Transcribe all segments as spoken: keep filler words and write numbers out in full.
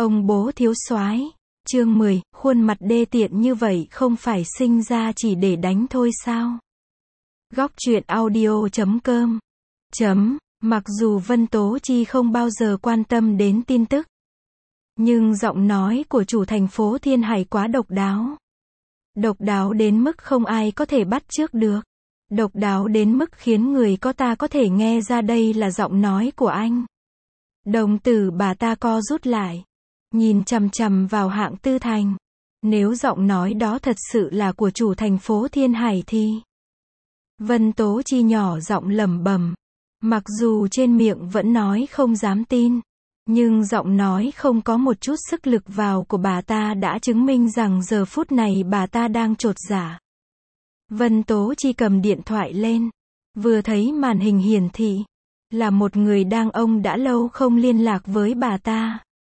Ông bố thiếu soái. Chương mười, khuôn mặt đê tiện như vậy không phải sinh ra chỉ để đánh thôi sao? Góc truyện audio chấm com. Chấm, mặc dù Vân Tố Chi không bao giờ quan tâm đến tin tức, nhưng giọng nói của chủ thành phố Thiên Hải quá độc đáo. Độc đáo đến mức không ai có thể bắt chước được. Độc đáo đến mức khiến người có ta có thể nghe ra đây là giọng nói của anh. Đồng tử bà ta co rút lại, nhìn chằm chằm vào Hạng Tư Thành. Nếu giọng nói đó thật sự là của chủ thành phố Thiên Hải thì... Vân Tố Chi nhỏ giọng lẩm bẩm. Mặc dù trên miệng vẫn nói không dám tin, nhưng giọng nói không có một chút sức lực vào của bà ta đã chứng minh rằng giờ phút này bà ta đang chột dạ. Vân Tố Chi cầm điện thoại lên, vừa thấy màn hình hiển thị là một người đàn ông đã lâu không liên lạc với bà ta.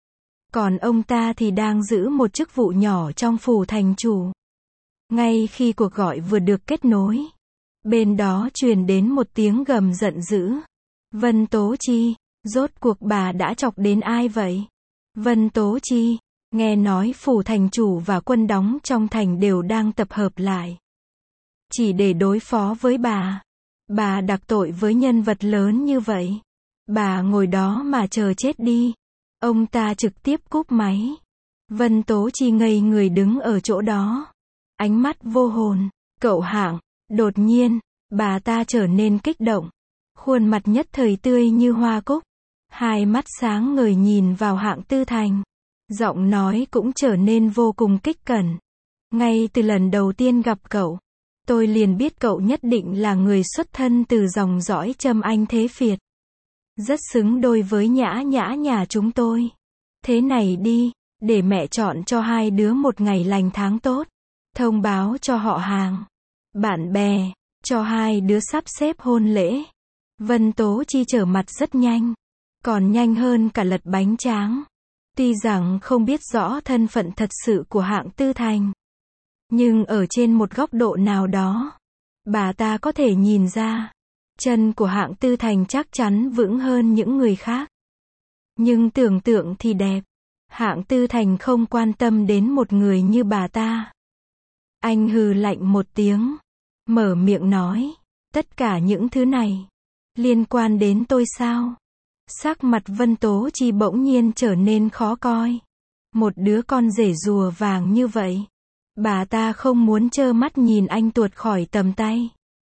Còn ông ta thì đang giữ một chức vụ nhỏ trong phủ thành chủ. Ngay khi cuộc gọi vừa được kết nối, bên đó truyền đến một tiếng gầm giận dữ. Vân Tố Chi, rốt cuộc bà đã chọc đến ai vậy? Vân Tố Chi, nghe nói phủ thành chủ và quân đóng trong thành đều đang tập hợp lại, chỉ để đối phó với bà. Bà đặc tội với nhân vật lớn như vậy. Bà ngồi đó mà chờ chết đi. Ông ta trực tiếp cúp máy. Vân Tố Chi ngây người đứng ở chỗ đó, ánh mắt vô hồn. Cậu Hạng. Đột nhiên, bà ta trở nên kích động. Khuôn mặt nhất thời tươi như hoa cúc. Hai mắt sáng ngời nhìn vào Hạng Tư Thành. Giọng nói cũng trở nên vô cùng kích cẩn. Ngay từ lần đầu tiên gặp cậu, tôi liền biết cậu nhất định là người xuất thân từ dòng dõi Trâm Anh Thế Phiệt. Rất xứng đôi với Nhã Nhã nhà chúng tôi. Thế này đi, để mẹ chọn cho hai đứa một ngày lành tháng tốt. Thông báo cho họ hàng, bạn bè, cho hai đứa sắp xếp hôn lễ. Vân Tố Chi trở mặt rất nhanh, còn nhanh hơn cả lật bánh tráng. Tuy rằng không biết rõ thân phận thật sự của Hạng Tư Thành, nhưng ở trên một góc độ nào đó, bà ta có thể nhìn ra, chân của Hạng Tư Thành chắc chắn vững hơn những người khác. Nhưng tưởng tượng thì đẹp. Hạng Tư Thành không quan tâm đến một người như bà ta. Anh hừ lạnh một tiếng, mở miệng nói, tất cả những thứ này liên quan đến tôi sao? Sắc mặt Vân Tố Chi bỗng nhiên trở nên khó coi. Một đứa con rể rùa vàng như vậy, bà ta không muốn trơ mắt nhìn anh tuột khỏi tầm tay.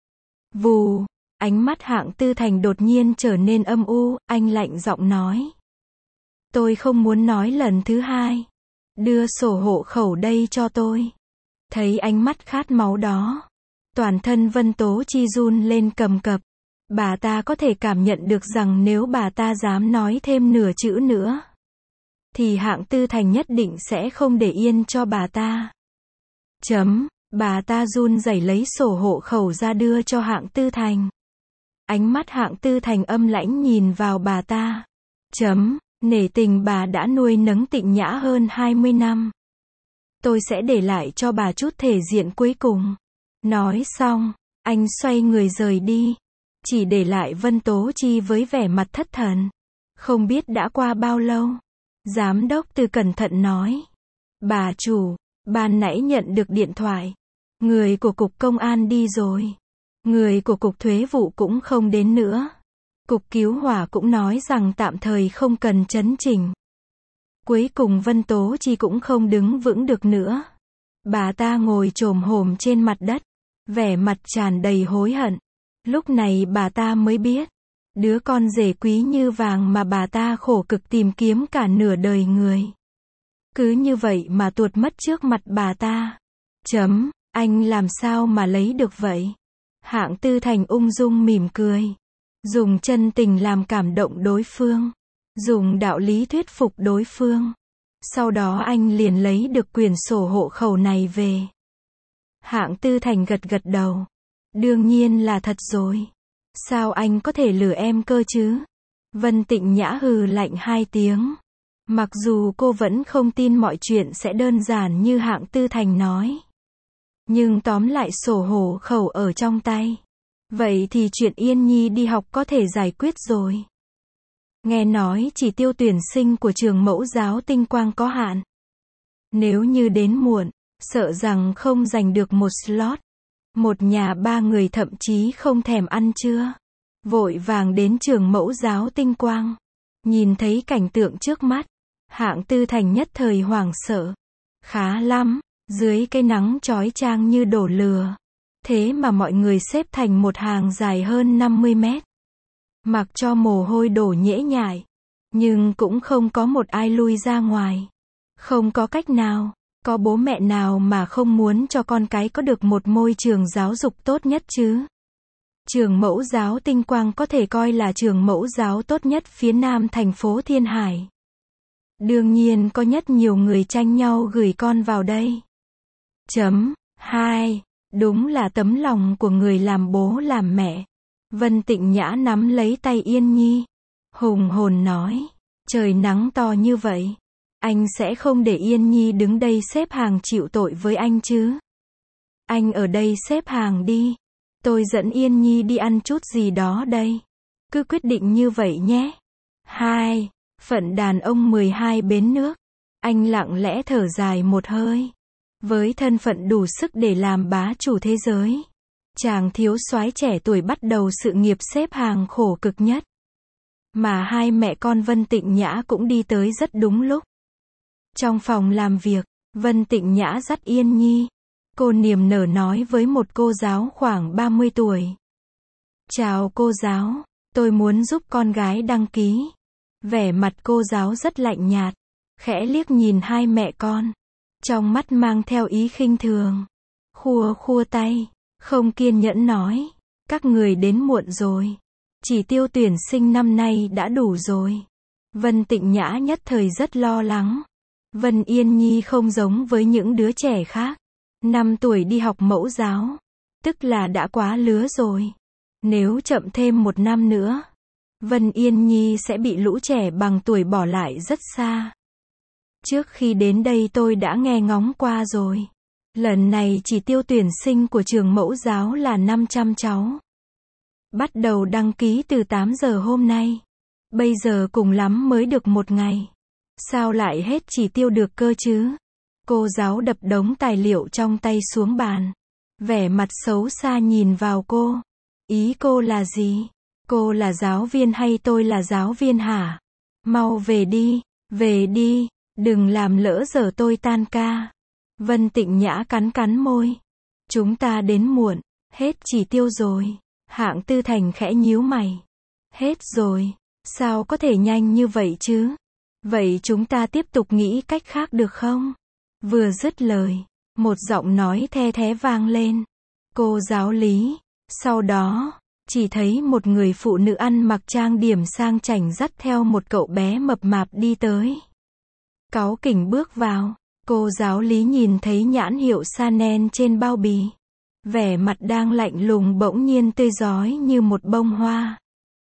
Vù, ánh mắt Hạng Tư Thành đột nhiên trở nên âm u, anh lạnh giọng nói. Tôi không muốn nói lần thứ hai. Đưa sổ hộ khẩu đây cho tôi. Thấy ánh mắt khát máu đó, toàn thân Vân Tố Chi run lên cầm cập. Bà ta có thể cảm nhận được rằng nếu bà ta dám nói thêm nửa chữ nữa, thì Hạng Tư Thành nhất định sẽ không để yên cho bà ta. Chấm, bà ta run rẩy lấy sổ hộ khẩu ra đưa cho Hạng Tư Thành. Ánh mắt Hạng Tư Thành âm lãnh nhìn vào bà ta. Chấm, nể tình bà đã nuôi nấng Tịnh Nhã hơn hai mươi năm. Tôi sẽ để lại cho bà chút thể diện cuối cùng. Nói xong, anh xoay người rời đi, chỉ để lại Vân Tố Chi với vẻ mặt thất thần. Không biết đã qua bao lâu, giám đốc Từ cẩn thận nói. Bà chủ, ban nãy nhận được điện thoại. Người của cục công an đi rồi. Người của cục thuế vụ cũng không đến nữa. Cục cứu hỏa cũng nói rằng tạm thời không cần chấn chỉnh. Cuối cùng Vân Tố Chi cũng không đứng vững được nữa. Bà ta ngồi chồm hổm trên mặt đất, vẻ mặt tràn đầy hối hận. Lúc này bà ta mới biết, đứa con rể quý như vàng mà bà ta khổ cực tìm kiếm cả nửa đời người, cứ như vậy mà tuột mất trước mặt bà ta. Chấm, anh làm sao mà lấy được vậy? Hạng Tư Thành ung dung mỉm cười, dùng chân tình làm cảm động đối phương, dùng đạo lý thuyết phục đối phương. Sau đó anh liền lấy được quyển sổ hộ khẩu này về. Hạng Tư Thành gật gật đầu. Đương nhiên là thật rồi. Sao anh có thể lừa em cơ chứ? Vân Tịnh Nhã hừ lạnh hai tiếng. Mặc dù cô vẫn không tin mọi chuyện sẽ đơn giản như Hạng Tư Thành nói, nhưng tóm lại sổ hộ khẩu ở trong tay, vậy thì chuyện Yên Nhi đi học có thể giải quyết rồi. Nghe nói chỉ tiêu tuyển sinh của trường mẫu giáo Tinh Quang có hạn. Nếu như đến muộn, sợ rằng không giành được một slot. Một nhà ba người thậm chí không thèm ăn trưa. Vội vàng đến trường mẫu giáo Tinh Quang. Nhìn thấy cảnh tượng trước mắt. Hạng Tư Thành nhất thời hoảng sợ. Khá lắm, dưới cái nắng chói chang như đổ lửa. Thế mà mọi người xếp thành một hàng dài hơn năm mươi mét. Mặc cho mồ hôi đổ nhễ nhại. Nhưng cũng không có một ai lui ra ngoài. Không có cách nào, có bố mẹ nào mà không muốn cho con cái có được một môi trường giáo dục tốt nhất chứ. Trường mẫu giáo Tinh Quang có thể coi là trường mẫu giáo tốt nhất phía nam thành phố Thiên Hải. Đương nhiên có nhất nhiều người tranh nhau gửi con vào đây. Chấm. hai. Đúng là tấm lòng của người làm bố làm mẹ. Vân Tịnh Nhã nắm lấy tay Yên Nhi. Hùng hồn nói. Trời nắng to như vậy. Anh sẽ không để Yên Nhi đứng đây xếp hàng chịu tội với anh chứ. Anh ở đây xếp hàng đi. Tôi dẫn Yên Nhi đi ăn chút gì đó đây. Cứ quyết định như vậy nhé. hai. Phận đàn ông mười hai bến nước. Anh lặng lẽ thở dài một hơi. Với thân phận đủ sức để làm bá chủ thế giới. Chàng thiếu soái trẻ tuổi bắt đầu sự nghiệp xếp hàng khổ cực nhất. Mà hai mẹ con Vân Tịnh Nhã cũng đi tới rất đúng lúc. Trong phòng làm việc, Vân Tịnh Nhã dắt Yên Nhi. Cô niềm nở nói với một cô giáo khoảng ba mươi tuổi. Chào cô giáo, tôi muốn giúp con gái đăng ký. Vẻ mặt cô giáo rất lạnh nhạt, khẽ liếc nhìn hai mẹ con. Trong mắt mang theo ý khinh thường. Khua khua tay, không kiên nhẫn nói. Các người đến muộn rồi. Chỉ tiêu tuyển sinh năm nay đã đủ rồi. Vân Tịnh Nhã nhất thời rất lo lắng. Vân Yên Nhi không giống với những đứa trẻ khác. Năm tuổi đi học mẫu giáo. Tức là đã quá lứa rồi. Nếu chậm thêm một năm nữa, Vân Yên Nhi sẽ bị lũ trẻ bằng tuổi bỏ lại rất xa. Trước khi đến đây tôi đã nghe ngóng qua rồi. Lần này chỉ tiêu tuyển sinh của trường mẫu giáo là năm trăm cháu. Bắt đầu đăng ký từ tám giờ hôm nay. Bây giờ cùng lắm mới được một ngày. Sao lại hết chỉ tiêu được cơ chứ? Cô giáo đập đống tài liệu trong tay xuống bàn. Vẻ mặt xấu xa nhìn vào cô. Ý cô là gì? Cô là giáo viên hay tôi là giáo viên hả? Mau về đi, về đi, đừng làm lỡ giờ tôi tan ca. Vân Tịnh Nhã cắn cắn môi. Chúng ta đến muộn, hết chỉ tiêu rồi. Hạng Tư Thành khẽ nhíu mày. Hết rồi, sao có thể nhanh như vậy chứ? Vậy chúng ta tiếp tục nghĩ cách khác được không? Vừa dứt lời, một giọng nói the thé vang lên. Cô giáo Lý. Sau đó, chỉ thấy một người phụ nữ ăn mặc trang điểm sang chảnh dắt theo một cậu bé mập mạp đi tới. Cáu kỉnh bước vào, cô giáo Lý nhìn thấy nhãn hiệu Chanel trên bao bì. Vẻ mặt đang lạnh lùng bỗng nhiên tươi rói như một bông hoa.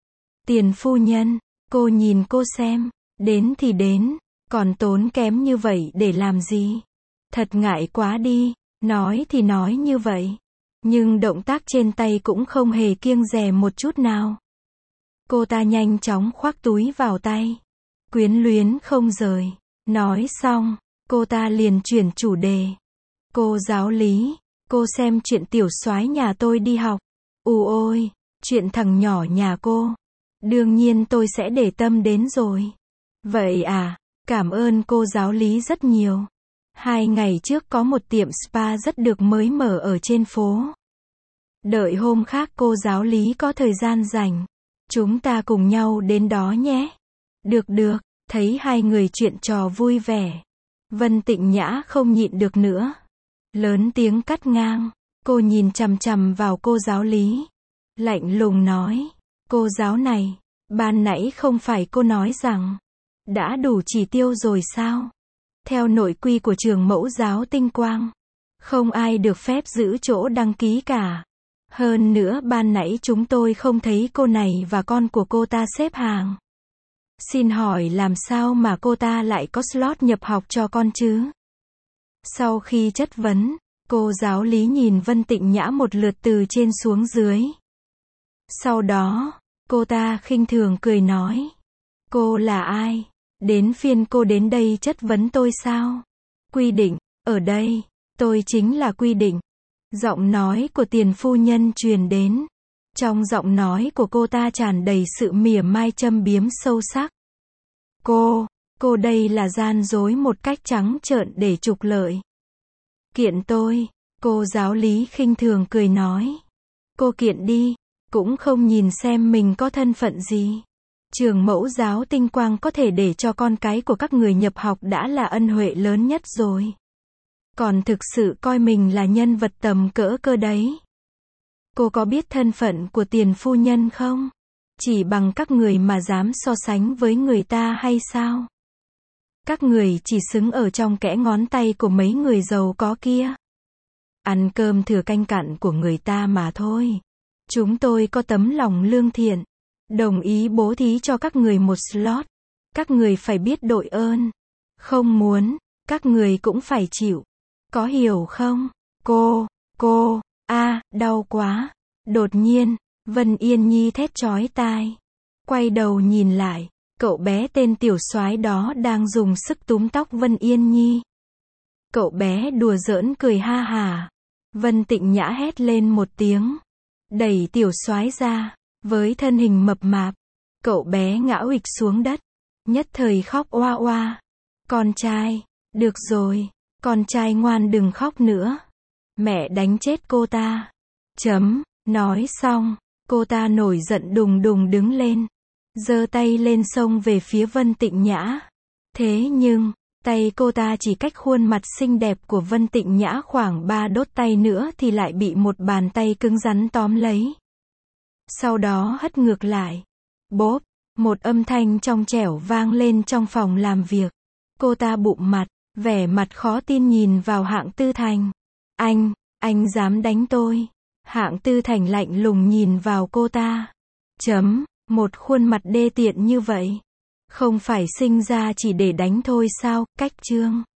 Tiền phu nhân, cô nhìn cô xem, đến thì đến, còn tốn kém như vậy để làm gì? Thật ngại quá đi, nói thì nói như vậy. Nhưng động tác trên tay cũng không hề kiêng dè một chút nào. Cô ta nhanh chóng khoác túi vào tay. Quyến luyến không rời. Nói xong, cô ta liền chuyển chủ đề. Cô giáo Lý, cô xem chuyện tiểu soái nhà tôi đi học. Ù ôi, chuyện thằng nhỏ nhà cô. Đương nhiên tôi sẽ để tâm đến rồi. Vậy à, cảm ơn cô giáo Lý rất nhiều. Hai ngày trước có một tiệm spa rất được mới mở ở trên phố. Đợi hôm khác cô giáo Lý có thời gian rảnh, chúng ta cùng nhau đến đó nhé. Được được, thấy hai người chuyện trò vui vẻ. Vân Tịnh Nhã không nhịn được nữa. Lớn tiếng cắt ngang, cô nhìn chằm chằm vào cô giáo Lý. Lạnh lùng nói, cô giáo này, ban nãy không phải cô nói rằng, đã đủ chỉ tiêu rồi sao? Theo nội quy của trường mẫu giáo Tinh Quang, không ai được phép giữ chỗ đăng ký cả. Hơn nữa ban nãy chúng tôi không thấy cô này và con của cô ta xếp hàng. Xin hỏi làm sao mà cô ta lại có slot nhập học cho con chứ? Sau khi chất vấn, cô giáo Lý nhìn Vân Tịnh Nhã một lượt từ trên xuống dưới. Sau đó, cô ta khinh thường cười nói. Cô là ai? Đến phiên cô đến đây chất vấn tôi sao? Quy định, ở đây, tôi chính là quy định. Giọng nói của tiền phu nhân truyền đến. Trong giọng nói của cô ta tràn đầy sự mỉa mai châm biếm sâu sắc. Cô, cô đây là gian dối một cách trắng trợn để trục lợi. Kiện tôi, cô giáo lý khinh thường cười nói. Cô kiện đi, cũng không nhìn xem mình có thân phận gì. Trường mẫu giáo Tinh Quang có thể để cho con cái của các người nhập học đã là ân huệ lớn nhất rồi. Còn thực sự coi mình là nhân vật tầm cỡ cơ đấy. Cô có biết thân phận của tiền phu nhân không? Chỉ bằng các người mà dám so sánh với người ta hay sao? Các người chỉ xứng ở trong kẽ ngón tay của mấy người giàu có kia. Ăn cơm thừa canh cặn của người ta mà thôi. Chúng tôi có tấm lòng lương thiện. Đồng ý bố thí cho các người một slot. Các người phải biết đội ơn. Không muốn, các người cũng phải chịu. Có hiểu không? Cô, cô, a, đau quá. Đột nhiên, Vân Yên Nhi thét chói tai. Quay đầu nhìn lại, cậu bé tên tiểu soái đó đang dùng sức túm tóc Vân Yên Nhi. Cậu bé đùa giỡn cười ha hả. Vân Tịnh Nhã hét lên một tiếng. Đẩy tiểu soái ra. Với thân hình mập mạp, cậu bé ngã uịch xuống đất. Nhất thời khóc oa oa. Con trai, được rồi, con trai ngoan đừng khóc nữa. Mẹ đánh chết cô ta. Chấm, nói xong, cô ta nổi giận đùng đùng đứng lên. Giơ tay lên xông về phía Vân Tịnh Nhã. Thế nhưng, tay cô ta chỉ cách khuôn mặt xinh đẹp của Vân Tịnh Nhã khoảng ba đốt tay nữa thì lại bị một bàn tay cứng rắn tóm lấy. Sau đó hất ngược lại. Bốp, một âm thanh trong trẻo vang lên trong phòng làm việc. Cô ta bụm mặt, vẻ mặt khó tin nhìn vào Hạng Tư Thành. Anh, anh dám đánh tôi. Hạng Tư Thành lạnh lùng nhìn vào cô ta. Chấm, một khuôn mặt đê tiện như vậy. Không phải sinh ra chỉ để đánh thôi sao, cách chương.